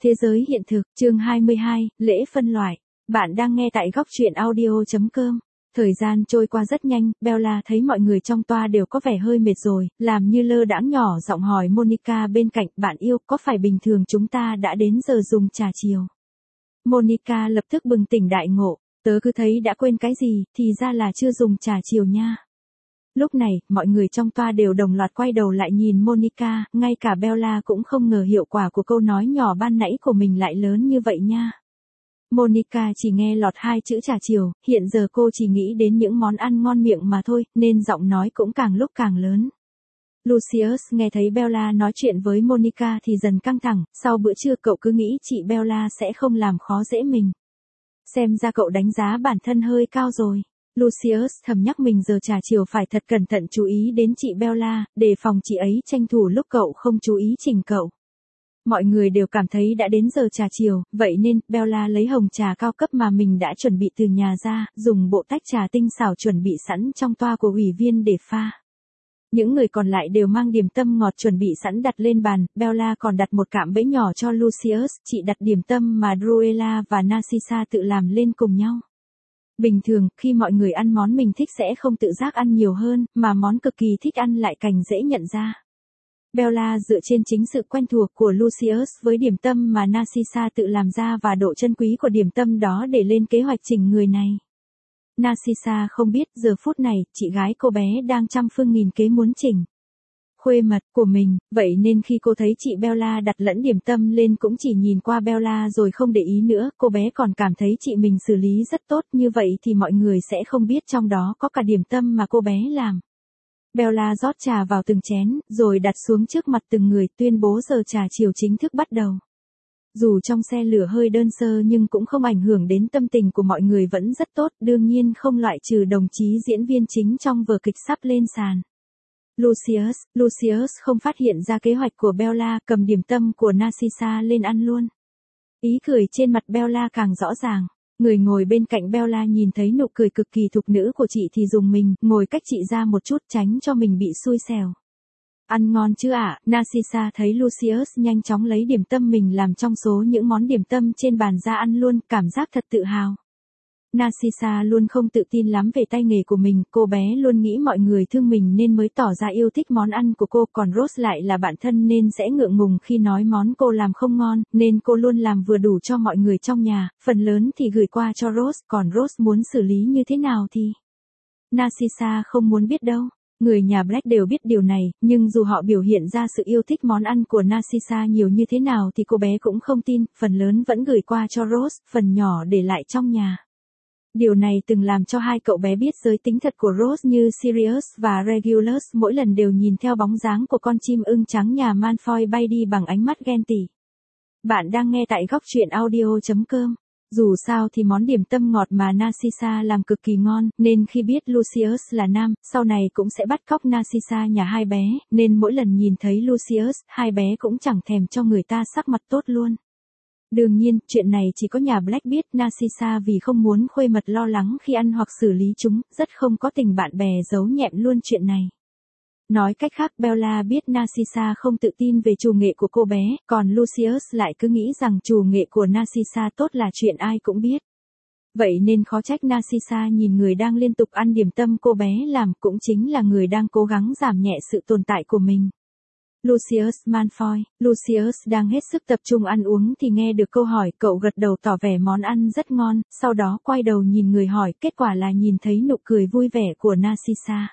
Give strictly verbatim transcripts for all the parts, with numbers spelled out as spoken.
Thế giới hiện thực, chương hai mươi hai, lễ phân loại. Bạn đang nghe tại góc truyện audio.com. Thời gian trôi qua rất nhanh, Bella thấy mọi người trong toa đều có vẻ hơi mệt rồi, làm như lơ đãng nhỏ giọng hỏi Monica bên cạnh, bạn yêu, có phải bình thường chúng ta đã đến giờ dùng trà chiều? Monica lập tức bừng tỉnh đại ngộ, tớ cứ thấy đã quên cái gì, thì ra là chưa dùng trà chiều nha. Lúc này, mọi người trong toa đều đồng loạt quay đầu lại nhìn Monica, ngay cả Bella cũng không ngờ hiệu quả của câu nói nhỏ ban nãy của mình lại lớn như vậy nha. Monica chỉ nghe lọt hai chữ trà chiều, hiện giờ cô chỉ nghĩ đến những món ăn ngon miệng mà thôi, nên giọng nói cũng càng lúc càng lớn. Lucius nghe thấy Bella nói chuyện với Monica thì dần căng thẳng, sau bữa trưa cậu cứ nghĩ chị Bella sẽ không làm khó dễ mình. Xem ra cậu đánh giá bản thân hơi cao rồi. Lucius thầm nhắc mình giờ trà chiều phải thật cẩn thận chú ý đến chị Bella, để phòng chị ấy tranh thủ lúc cậu không chú ý chỉnh cậu. Mọi người đều cảm thấy đã đến giờ trà chiều, vậy nên Bella lấy hồng trà cao cấp mà mình đã chuẩn bị từ nhà ra, dùng bộ tách trà tinh xảo chuẩn bị sẵn trong toa của ủy viên để pha. Những người còn lại đều mang điểm tâm ngọt chuẩn bị sẵn đặt lên bàn, Bella còn đặt một cạm bẫy nhỏ cho Lucius, chị đặt điểm tâm mà Druella và Narcissa tự làm lên cùng nhau. Bình thường, khi mọi người ăn món mình thích sẽ không tự giác ăn nhiều hơn, mà món cực kỳ thích ăn lại càng dễ nhận ra. Bella dựa trên chính sự quen thuộc của Lucius với điểm tâm mà Narcissa tự làm ra và độ chân quý của điểm tâm đó để lên kế hoạch chỉnh người này. Narcissa không biết giờ phút này, chị gái cô bé đang trăm phương nghìn kế muốn chỉnh khuê mật của mình, vậy nên khi cô thấy chị Bella đặt lẫn điểm tâm lên cũng chỉ nhìn qua Bella rồi không để ý nữa, cô bé còn cảm thấy chị mình xử lý rất tốt, như vậy thì mọi người sẽ không biết trong đó có cả điểm tâm mà cô bé làm. Bella rót trà vào từng chén, rồi đặt xuống trước mặt từng người, tuyên bố giờ trà chiều chính thức bắt đầu. Dù trong xe lửa hơi đơn sơ nhưng cũng không ảnh hưởng đến tâm tình của mọi người vẫn rất tốt, đương nhiên không loại trừ đồng chí diễn viên chính trong vở kịch sắp lên sàn. Lucius, Lucius không phát hiện ra kế hoạch của Bella, cầm điểm tâm của Narcissa lên ăn luôn. Ý cười trên mặt Bella càng rõ ràng. Người ngồi bên cạnh Bella nhìn thấy nụ cười cực kỳ thục nữ của chị thì dùng mình, ngồi cách chị ra một chút tránh cho mình bị xui xẻo. Ăn ngon chứ ạ? À? Narcissa thấy Lucius nhanh chóng lấy điểm tâm mình làm trong số những món điểm tâm trên bàn ra ăn luôn, cảm giác thật tự hào. Narcissa luôn không tự tin lắm về tay nghề của mình, cô bé luôn nghĩ mọi người thương mình nên mới tỏ ra yêu thích món ăn của cô, còn Rose lại là bạn thân nên sẽ ngượng ngùng khi nói món cô làm không ngon, nên cô luôn làm vừa đủ cho mọi người trong nhà, phần lớn thì gửi qua cho Rose, còn Rose muốn xử lý như thế nào thì Narcissa không muốn biết đâu. Người nhà Black đều biết điều này, nhưng dù họ biểu hiện ra sự yêu thích món ăn của Narcissa nhiều như thế nào thì cô bé cũng không tin, phần lớn vẫn gửi qua cho Rose, phần nhỏ để lại trong nhà. Điều này từng làm cho hai cậu bé biết giới tính thật của Rose như Sirius và Regulus, mỗi lần đều nhìn theo bóng dáng của con chim ưng trắng nhà Malfoy bay đi bằng ánh mắt ghen tị. Bạn đang nghe tại góc truyện audio.com. Dù sao thì món điểm tâm ngọt mà Narcissa làm cực kỳ ngon, nên khi biết Lucius là nam, sau này cũng sẽ bắt cóc Narcissa nhà hai bé, nên mỗi lần nhìn thấy Lucius, hai bé cũng chẳng thèm cho người ta sắc mặt tốt luôn. Đương nhiên, chuyện này chỉ có nhà Black biết, Narcissa vì không muốn khuê mật lo lắng khi ăn hoặc xử lý chúng, rất không có tình bạn bè giấu nhẹm luôn chuyện này. Nói cách khác, Bella biết Narcissa không tự tin về chủ nghệ của cô bé, còn Lucius lại cứ nghĩ rằng chủ nghệ của Narcissa tốt là chuyện ai cũng biết. Vậy nên khó trách Narcissa nhìn người đang liên tục ăn điểm tâm cô bé làm cũng chính là người đang cố gắng giảm nhẹ sự tồn tại của mình. Lucius Malfoy, Lucius đang hết sức tập trung ăn uống thì nghe được câu hỏi, cậu gật đầu tỏ vẻ món ăn rất ngon, sau đó quay đầu nhìn người hỏi, kết quả là nhìn thấy nụ cười vui vẻ của Narcissa.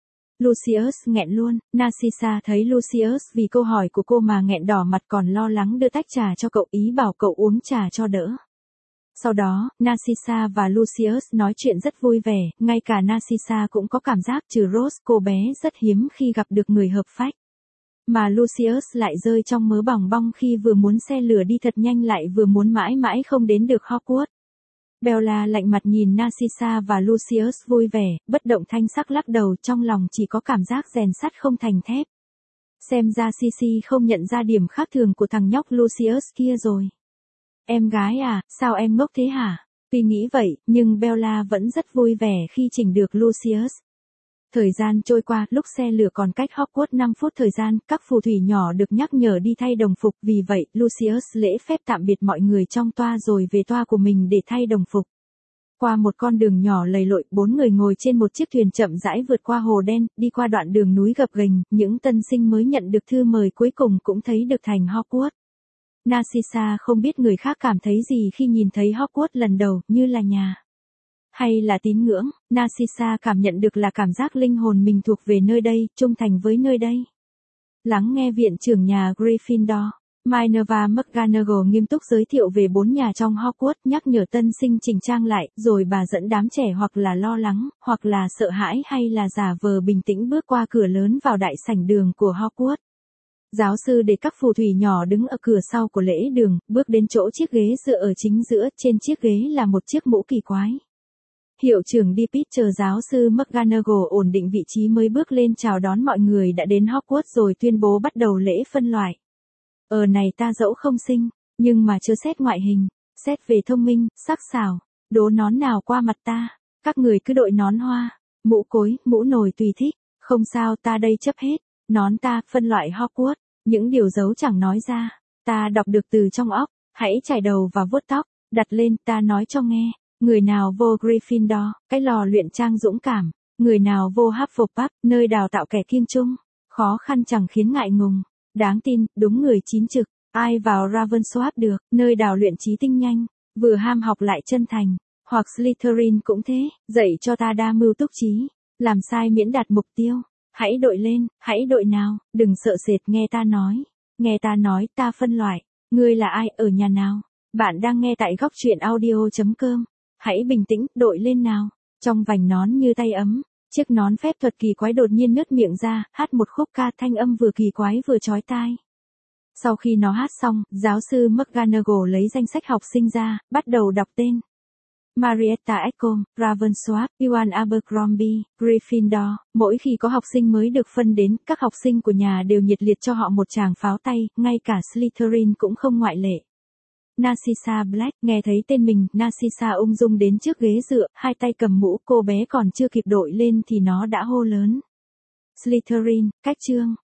Lucius nghẹn luôn, Narcissa thấy Lucius vì câu hỏi của cô mà nghẹn đỏ mặt còn lo lắng đưa tách trà cho cậu, ý bảo cậu uống trà cho đỡ. Sau đó, Narcissa và Lucius nói chuyện rất vui vẻ, ngay cả Narcissa cũng có cảm giác trừ Rose cô bé rất hiếm khi gặp được người hợp phách. Mà Lucius lại rơi trong mớ bòng bong khi vừa muốn xe lửa đi thật nhanh lại vừa muốn mãi mãi không đến được Hogwarts. Bella lạnh mặt nhìn Narcissa và Lucius vui vẻ, bất động thanh sắc lắc đầu, trong lòng chỉ có cảm giác rèn sắt không thành thép. Xem ra Sisi không nhận ra điểm khác thường của thằng nhóc Lucius kia rồi. Em gái à, sao em ngốc thế hả? Tuy nghĩ vậy, nhưng Bella vẫn rất vui vẻ khi chỉnh được Lucius. Thời gian trôi qua, lúc xe lửa còn cách Hogwarts năm phút thời gian, các phù thủy nhỏ được nhắc nhở đi thay đồng phục, vì vậy, Lucius lễ phép tạm biệt mọi người trong toa rồi về toa của mình để thay đồng phục. Qua một con đường nhỏ lầy lội, bốn người ngồi trên một chiếc thuyền chậm rãi vượt qua hồ đen, đi qua đoạn đường núi gập ghềnh, những tân sinh mới nhận được thư mời cuối cùng cũng thấy được thành Hogwarts. Narcissa không biết người khác cảm thấy gì khi nhìn thấy Hogwarts lần đầu, như là nhà. Hay là tín ngưỡng, Narcissa cảm nhận được là cảm giác linh hồn mình thuộc về nơi đây, trung thành với nơi đây. Lắng nghe viện trưởng nhà Gryffindor, Minerva McGonagall nghiêm túc giới thiệu về bốn nhà trong Hogwarts, nhắc nhở tân sinh chỉnh trang lại, rồi bà dẫn đám trẻ hoặc là lo lắng, hoặc là sợ hãi hay là giả vờ bình tĩnh bước qua cửa lớn vào đại sảnh đường của Hogwarts. Giáo sư để các phù thủy nhỏ đứng ở cửa sau của lễ đường, bước đến chỗ chiếc ghế dựa ở chính giữa, trên chiếc ghế là một chiếc mũ kỳ quái. Hiệu trưởng Deepit chờ giáo sư McGonagall ổn định vị trí mới bước lên chào đón mọi người đã đến Hogwarts rồi tuyên bố bắt đầu lễ phân loại. Ở này ta dẫu không xinh, nhưng mà chưa xét ngoại hình, xét về thông minh, sắc sảo, đố nón nào qua mặt ta, các người cứ đội nón hoa, mũ cối, mũ nồi tùy thích, không sao ta đây chấp hết, nón ta, phân loại Hogwarts, những điều giấu chẳng nói ra, ta đọc được từ trong óc, hãy chải đầu và vuốt tóc, đặt lên ta nói cho nghe. Người nào vô Gryffindor, cái lò luyện trang dũng cảm, người nào vô Hufflepuff, nơi đào tạo kẻ kiêng trung, khó khăn chẳng khiến ngại ngùng, đáng tin, đúng người chín trực, ai vào Ravenclaw được, nơi đào luyện trí tinh nhanh, vừa ham học lại chân thành, hoặc Slytherin cũng thế, dạy cho ta đa mưu túc trí, làm sai miễn đạt mục tiêu, hãy đội lên, hãy đội nào, đừng sợ sệt nghe ta nói, nghe ta nói ta phân loại, ngươi là ai ở nhà nào, bạn đang nghe tại góc truyện audio chấm com. Hãy bình tĩnh, đội lên nào. Trong vành nón như tay ấm, chiếc nón phép thuật kỳ quái đột nhiên nứt miệng ra, hát một khúc ca thanh âm vừa kỳ quái vừa chói tai. Sau khi nó hát xong, giáo sư McGonagall lấy danh sách học sinh ra, bắt đầu đọc tên. Marietta Eckhom, Ravenclaw, Iwan Abercrombie, Gryffindor. Mỗi khi có học sinh mới được phân đến, các học sinh của nhà đều nhiệt liệt cho họ một tràng pháo tay, ngay cả Slytherin cũng không ngoại lệ. Narcissa Black, nghe thấy tên mình, Narcissa ung dung đến trước ghế dựa, hai tay cầm mũ, cô bé còn chưa kịp đội lên thì nó đã hô lớn. Slytherin, cách chương.